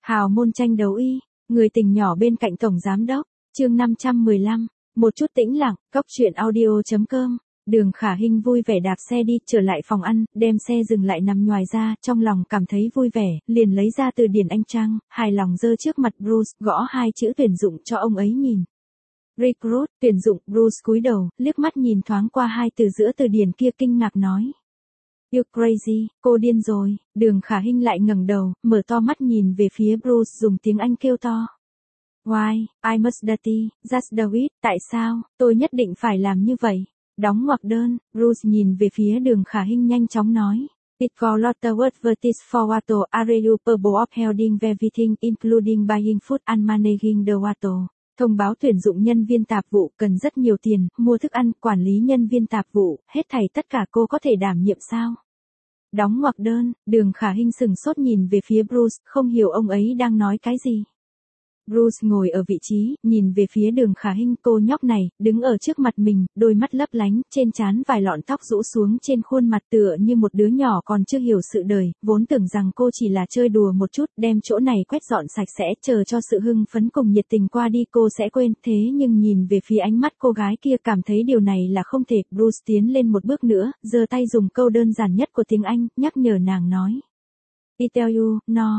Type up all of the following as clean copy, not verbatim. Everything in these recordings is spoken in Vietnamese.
Hào môn tranh đấu y, người tình nhỏ bên cạnh tổng giám đốc, chương 515, một chút tĩnh lặng, góc truyện audio.com. Đường Khả Hinh vui vẻ đạp xe đi, trở lại phòng ăn, đem xe dừng lại nằm nhoài ra, trong lòng cảm thấy vui vẻ, liền lấy ra từ điển Anh Trang, hài lòng giơ trước mặt Bruce, gõ hai chữ tuyển dụng cho ông ấy nhìn. Recruit, tuyển dụng. Bruce cúi đầu, liếc mắt nhìn thoáng qua hai từ giữa từ điển kia, kinh ngạc nói. You crazy, cô điên rồi. Đường Khả Hinh lại ngẩng đầu, mở to mắt nhìn về phía Bruce, dùng tiếng Anh kêu to. Why, I must dirty, just do it, tại sao, tôi nhất định phải làm như vậy? Đóng ngoặc đơn. Bruce nhìn về phía Đường Khả Hinh nhanh chóng nói. It call Lotterworth Vertis for Wato, are you capable of holding everything, including buying food and managing the Wato? Thông báo tuyển dụng nhân viên tạp vụ, cần rất nhiều tiền, mua thức ăn, quản lý nhân viên tạp vụ, hết thảy tất cả cô có thể đảm nhiệm sao? Đóng ngoặc đơn. Đường Khả Hinh sừng sốt nhìn về phía Bruce, không hiểu ông ấy đang nói cái gì. Bruce ngồi ở vị trí, nhìn về phía Đường Khả Hinh, cô nhóc này, đứng ở trước mặt mình, đôi mắt lấp lánh, trên trán vài lọn tóc rũ xuống trên khuôn mặt tựa như một đứa nhỏ còn chưa hiểu sự đời, vốn tưởng rằng cô chỉ là chơi đùa một chút, đem chỗ này quét dọn sạch sẽ, chờ cho sự hưng phấn cùng nhiệt tình qua đi cô sẽ quên, thế nhưng nhìn về phía ánh mắt cô gái kia cảm thấy điều này là không thể. Bruce tiến lên một bước nữa, giơ tay dùng câu đơn giản nhất của tiếng Anh, nhắc nhở nàng nói. I tell you,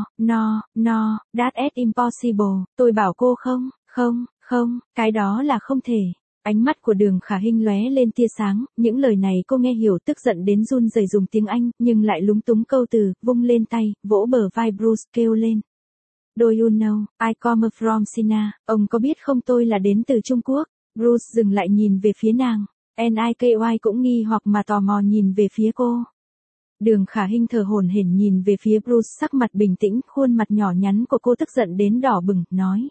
no, that's impossible, tôi bảo cô không, cái đó là không thể. Ánh mắt của Đường Khả Hinh lóe lên tia sáng, những lời này cô nghe hiểu, tức giận đến run rẩy dùng tiếng Anh, nhưng lại lúng túng câu từ, vung lên tay, vỗ bờ vai Bruce, kêu lên. Do you know, I come from China, ông có biết không tôi là đến từ Trung Quốc. Bruce dừng lại nhìn về phía nàng, NIKY cũng nghi hoặc mà tò mò nhìn về phía cô. Đường Khả Hinh thở hổn hển nhìn về phía Bruce, sắc mặt bình tĩnh, khuôn mặt nhỏ nhắn của cô tức giận đến đỏ bừng, nói.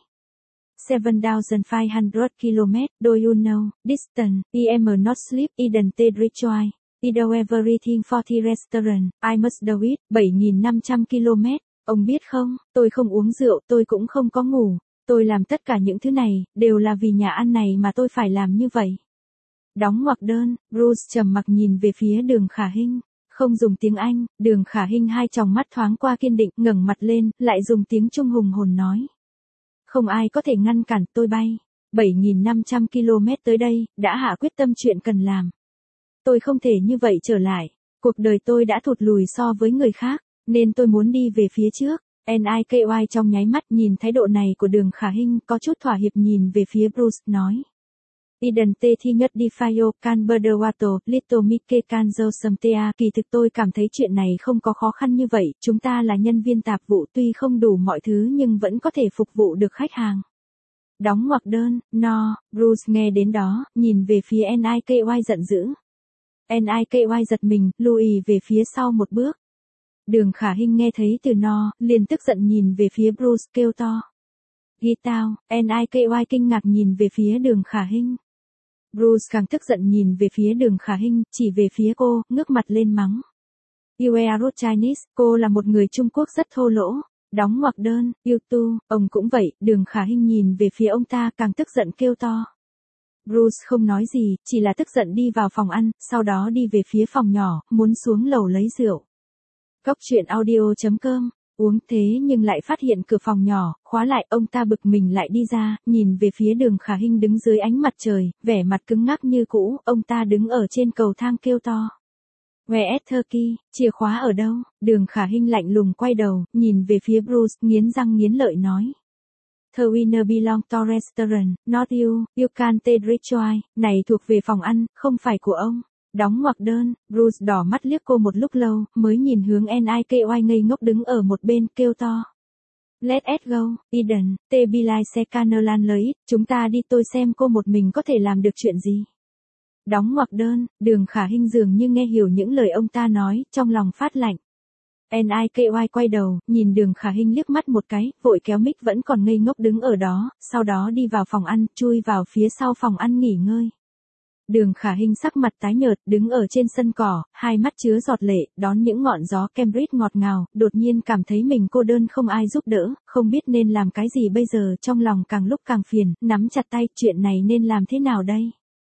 7,500 km, do you know, distance, I am not sleep, idente rejoice, I do everything for the restaurant, I must do it, 7.500 km, ông biết không, tôi không uống rượu, tôi cũng không có ngủ, tôi làm tất cả những thứ này, đều là vì nhà ăn này mà tôi phải làm như vậy. Đóng ngoặc đơn. Bruce trầm mặc nhìn về phía Đường Khả Hinh. Không dùng tiếng Anh. Đường Khả Hinh hai tròng mắt thoáng qua kiên định, ngẩng mặt lên, lại dùng tiếng Trung hùng hồn nói. Không ai có thể ngăn cản tôi bay 7.500 km tới đây, đã hạ quyết tâm chuyện cần làm. Tôi không thể như vậy trở lại. Cuộc đời tôi đã thụt lùi so với người khác, nên tôi muốn đi về phía trước. NIKY trong nháy mắt nhìn thái độ này của Đường Khả Hinh, có chút thỏa hiệp nhìn về phía Bruce, nói. Idente thi nhất đi Fayo, Canberwato, Little Mike Kanzo Samtea. Kỳ thực tôi cảm thấy chuyện này không có khó khăn như vậy, chúng ta là nhân viên tạp vụ tuy không đủ mọi thứ nhưng vẫn có thể phục vụ được khách hàng. Đóng ngoặc đơn. No. Bruce nghe đến đó, nhìn về phía NIKY giận dữ. NIKY giật mình, lùi về phía sau một bước. Đường Khả Hinh nghe thấy từ no, liền tức giận nhìn về phía Bruce, kêu to. Ghi tao. NIKY kinh ngạc nhìn về phía Đường Khả Hinh. Bruce càng tức giận nhìn về phía Đường Khả Hinh, chỉ về phía cô, ngước mặt lên mắng. You are rude Chinese, cô là một người Trung Quốc rất thô lỗ. Đóng ngoặc đơn. You too, ông cũng vậy. Đường Khả Hinh nhìn về phía ông ta, càng tức giận kêu to. Bruce không nói gì, chỉ là tức giận đi vào phòng ăn, sau đó đi về phía phòng nhỏ, muốn xuống lầu lấy rượu. Góc truyện audio.com. Uống thế nhưng lại phát hiện cửa phòng nhỏ, khóa lại, ông ta bực mình lại đi ra, nhìn về phía Đường Khả Hinh đứng dưới ánh mặt trời, vẻ mặt cứng ngắc như cũ, ông ta đứng ở trên cầu thang kêu to. Where is Turkey, chìa khóa ở đâu? Đường Khả Hinh lạnh lùng quay đầu, nhìn về phía Bruce, nghiến răng nghiến lợi nói. The winner belong to restaurant, not you can't rejoice, này thuộc về phòng ăn, không phải của ông. Đóng ngoặc đơn. Bruce đỏ mắt liếc cô một lúc lâu, mới nhìn hướng NIKY ngây ngốc đứng ở một bên, kêu to. Let's go, Eden, te bilai se canelan lấy, chúng ta đi, tôi xem cô một mình có thể làm được chuyện gì. Đóng ngoặc đơn. Đường Khả Hinh dường như nghe hiểu những lời ông ta nói, trong lòng phát lạnh. NIKY quay đầu, nhìn Đường Khả Hinh liếc mắt một cái, vội kéo mic vẫn còn ngây ngốc đứng ở đó, sau đó đi vào phòng ăn, chui vào phía sau phòng ăn nghỉ ngơi. Đường Khả Hinh sắc mặt tái nhợt, đứng ở trên sân cỏ, hai mắt chứa giọt lệ, đón những ngọn gió Cambridge ngọt ngào, đột nhiên cảm thấy mình cô đơn không ai giúp đỡ, không biết nên làm cái gì bây giờ, trong lòng càng lúc càng phiền, nắm chặt tay, chuyện này nên làm thế nào đây?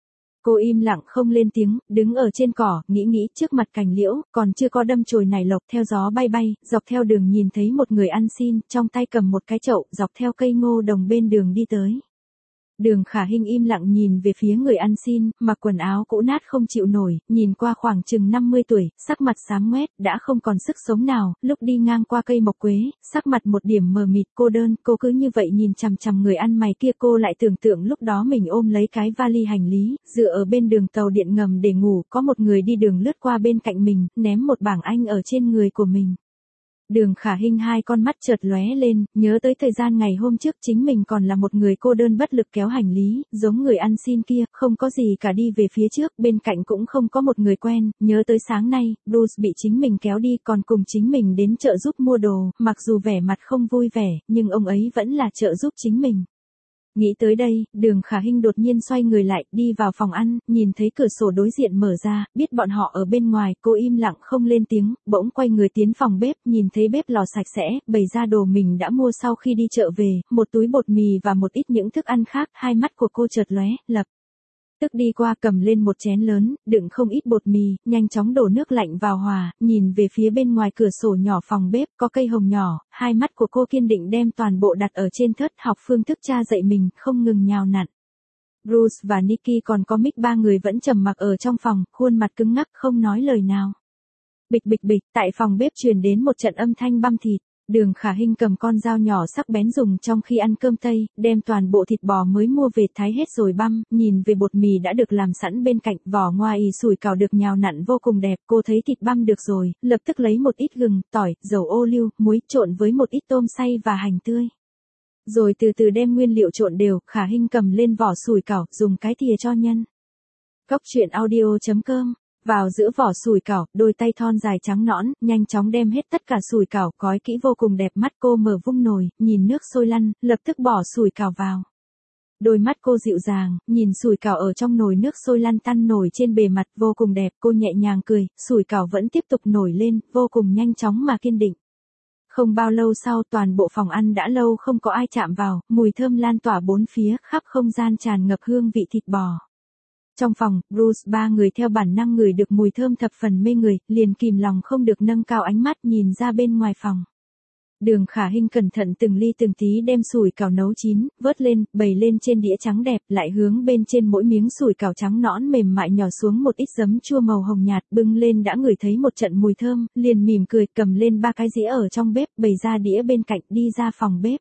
Cô im lặng không lên tiếng, đứng ở trên cỏ, nghĩ trước mặt cành liễu, còn chưa có đâm chồi nảy lộc theo gió bay bay, dọc theo đường nhìn thấy một người ăn xin, trong tay cầm một cái chậu, dọc theo cây ngô đồng bên đường đi tới. Đường Khả Hinh im lặng nhìn về phía người ăn xin, mặc quần áo cũ nát không chịu nổi, nhìn qua khoảng chừng 50 tuổi, sắc mặt xám ngoét, đã không còn sức sống nào, lúc đi ngang qua cây mộc quế, sắc mặt một điểm mờ mịt cô đơn, cô cứ như vậy nhìn chằm chằm người ăn mày kia, cô lại tưởng tượng lúc đó mình ôm lấy cái vali hành lý, dựa ở bên đường tàu điện ngầm để ngủ, có một người đi đường lướt qua bên cạnh mình, ném một bảng Anh ở trên người của mình. Đường Khả Hinh hai con mắt chợt lóe lên, nhớ tới thời gian ngày hôm trước chính mình còn là một người cô đơn bất lực kéo hành lý, giống người ăn xin kia, không có gì cả đi về phía trước, bên cạnh cũng không có một người quen, nhớ tới sáng nay, Bruce bị chính mình kéo đi còn cùng chính mình đến chợ giúp mua đồ, mặc dù vẻ mặt không vui vẻ, nhưng ông ấy vẫn là trợ giúp chính mình. Nghĩ tới đây, Đường Khả Hinh đột nhiên xoay người lại, đi vào phòng ăn, nhìn thấy cửa sổ đối diện mở ra, biết bọn họ ở bên ngoài, cô im lặng không lên tiếng, bỗng quay người tiến phòng bếp, nhìn thấy bếp lò sạch sẽ, bày ra đồ mình đã mua sau khi đi chợ về, một túi bột mì và một ít những thức ăn khác, hai mắt của cô chợt lóe, lập tức đi qua cầm lên một chén lớn, đựng không ít bột mì, nhanh chóng đổ nước lạnh vào hòa, nhìn về phía bên ngoài cửa sổ nhỏ phòng bếp, có cây hồng nhỏ, hai mắt của cô kiên định đem toàn bộ đặt ở trên thớt, học phương thức cha dạy mình, không ngừng nhào nặn. Bruce và Nikki còn có Mick, ba người vẫn trầm mặc ở trong phòng, khuôn mặt cứng ngắc không nói lời nào. Bịch bịch bịch, tại phòng bếp truyền đến một trận âm thanh băm thịt. Đường Khả Hinh cầm con dao nhỏ sắc bén dùng trong khi ăn cơm tây, đem toàn bộ thịt bò mới mua về thái hết rồi băm, nhìn về bột mì đã được làm sẵn bên cạnh, vỏ ngoài sủi cảo được nhào nặn vô cùng đẹp, cô thấy thịt băm được rồi, lập tức lấy một ít gừng, tỏi, dầu ô liu, muối trộn với một ít tôm xay và hành tươi. Rồi từ từ đem nguyên liệu trộn đều, Khả Hinh cầm lên vỏ sủi cảo, dùng cái thìa cho nhân. Cóc truyện audio.com. Vào giữa vỏ sủi cảo, đôi tay thon dài trắng nõn, nhanh chóng đem hết tất cả sủi cảo, gói kỹ vô cùng đẹp, mắt cô mở vung nồi, nhìn nước sôi lăn, lập tức bỏ sủi cảo vào. Đôi mắt cô dịu dàng, nhìn sủi cảo ở trong nồi nước sôi lăn tăn nổi trên bề mặt vô cùng đẹp, cô nhẹ nhàng cười, sủi cảo vẫn tiếp tục nổi lên, vô cùng nhanh chóng mà kiên định. Không bao lâu sau toàn bộ phòng ăn đã lâu không có ai chạm vào, mùi thơm lan tỏa bốn phía, khắp không gian tràn ngập hương vị thịt bò. Trong phòng, Bruce ba người theo bản năng ngửi được mùi thơm thập phần mê người, liền kìm lòng không được nâng cao ánh mắt nhìn ra bên ngoài phòng. Đường Khả Hinh cẩn thận từng ly từng tí đem sủi cảo nấu chín, vớt lên, bày lên trên đĩa trắng đẹp, lại hướng bên trên mỗi miếng sủi cảo trắng nõn mềm mại nhỏ xuống một ít giấm chua màu hồng nhạt, bưng lên đã ngửi thấy một trận mùi thơm, liền mỉm cười cầm lên ba cái dĩa ở trong bếp, bày ra đĩa bên cạnh, đi ra phòng bếp.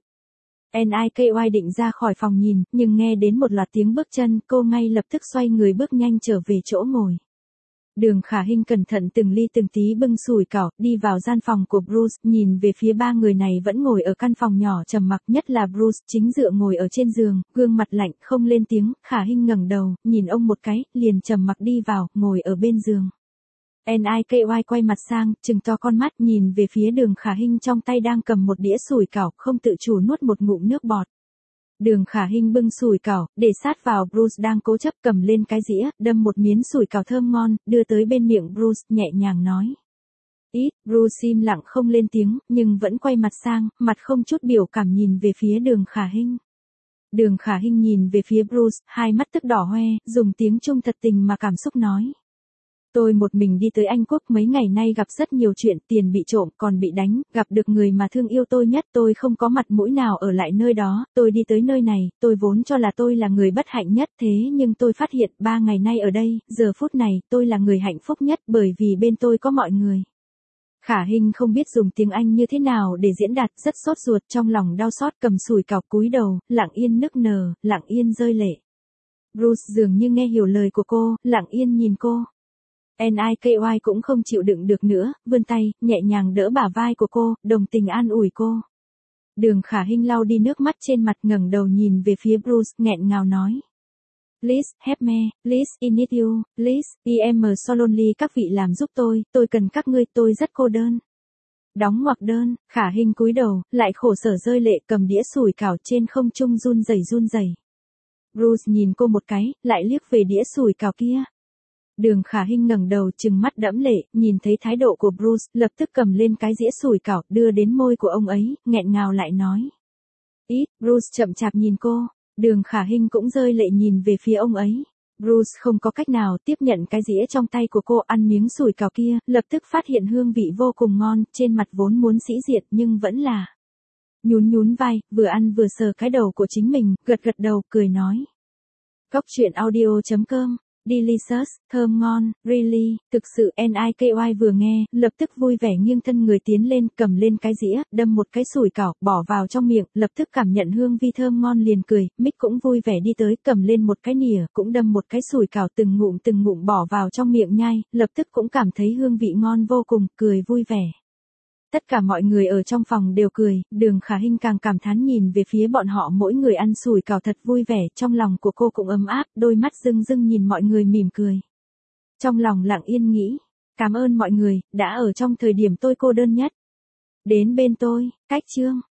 Niky định ra khỏi phòng nhìn, nhưng nghe đến một loạt tiếng bước chân, cô ngay lập tức xoay người bước nhanh trở về chỗ ngồi. Đường Khả Hinh cẩn thận từng ly từng tí bưng sủi cảo, đi vào gian phòng của Bruce, nhìn về phía ba người này vẫn ngồi ở căn phòng nhỏ trầm mặc, nhất là Bruce, chính dựa ngồi ở trên giường, gương mặt lạnh, không lên tiếng, Khả Hinh ngẩng đầu, nhìn ông một cái, liền trầm mặc đi vào, ngồi ở bên giường. Niky quay mặt sang, trừng to con mắt nhìn về phía Đường Khả Hinh trong tay đang cầm một đĩa sủi cảo, không tự chủ nuốt một ngụm nước bọt. Đường Khả Hinh bưng sủi cảo, để sát vào Bruce đang cố chấp cầm lên cái dĩa, đâm một miếng sủi cảo thơm ngon, đưa tới bên miệng Bruce, nhẹ nhàng nói. Ít, Bruce im lặng không lên tiếng, nhưng vẫn quay mặt sang, mặt không chút biểu cảm nhìn về phía Đường Khả Hinh. Đường Khả Hinh nhìn về phía Bruce, hai mắt tức đỏ hoe, dùng tiếng Trung thật tình mà cảm xúc nói. Tôi một mình đi tới Anh Quốc mấy ngày nay gặp rất nhiều chuyện, tiền bị trộm, còn bị đánh, gặp được người mà thương yêu tôi nhất, tôi không có mặt mũi nào ở lại nơi đó, tôi đi tới nơi này, tôi vốn cho là tôi là người bất hạnh nhất, thế nhưng tôi phát hiện 3 ngày nay ở đây, giờ phút này, tôi là người hạnh phúc nhất bởi vì bên tôi có mọi người. Khả Hinh không biết dùng tiếng Anh như thế nào để diễn đạt, rất sốt ruột, trong lòng đau xót, cầm sủi cảo cúi đầu, lặng yên nức nở, lặng yên rơi lệ. Bruce dường như nghe hiểu lời của cô, lặng yên nhìn cô. Niky cũng không chịu đựng được nữa, vươn tay, nhẹ nhàng đỡ bả vai của cô, đồng tình an ủi cô. Đường Khả Hinh lau đi nước mắt trên mặt, ngẩng đầu nhìn về phía Bruce, nghẹn ngào nói. Please, help me, please, I need you, please, I am so lonely, các vị làm giúp tôi cần các ngươi, tôi rất cô đơn. Đóng ngoặc đơn, Khả Hinh cúi đầu, lại khổ sở rơi lệ, cầm đĩa sủi cảo trên không trung run rẩy. Bruce nhìn cô một cái, lại liếc về đĩa sủi cảo kia. Đường Khả Hinh ngẩng đầu trừng mắt đẫm lệ, nhìn thấy thái độ của Bruce, lập tức cầm lên cái dĩa sủi cảo, đưa đến môi của ông ấy, nghẹn ngào lại nói. Ít, Bruce chậm chạp nhìn cô, Đường Khả Hinh cũng rơi lệ nhìn về phía ông ấy. Bruce không có cách nào tiếp nhận cái dĩa trong tay của cô, ăn miếng sủi cảo kia, lập tức phát hiện hương vị vô cùng ngon, trên mặt vốn muốn sĩ diện nhưng vẫn là nhún nhún vai, vừa ăn vừa sờ cái đầu của chính mình, gật gật đầu, cười nói. Cốc truyện audio.com, delicious, thơm ngon, really, thực sự NIKY vừa nghe, lập tức vui vẻ nghiêng thân người tiến lên, cầm lên cái dĩa, đâm một cái sủi cảo, bỏ vào trong miệng, lập tức cảm nhận hương vị thơm ngon liền cười, Mick cũng vui vẻ đi tới, cầm lên một cái nĩa, cũng đâm một cái sủi cảo từng ngụm bỏ vào trong miệng nhai, lập tức cũng cảm thấy hương vị ngon vô cùng, cười vui vẻ. Tất cả mọi người ở trong phòng đều cười, Đường Khả Hinh càng cảm thán nhìn về phía bọn họ, mỗi người ăn sủi cảo thật vui vẻ, trong lòng của cô cũng ấm áp, đôi mắt rưng rưng nhìn mọi người mỉm cười. Trong lòng lặng yên nghĩ, cảm ơn mọi người, đã ở trong thời điểm tôi cô đơn nhất. Đến bên tôi, cách chương.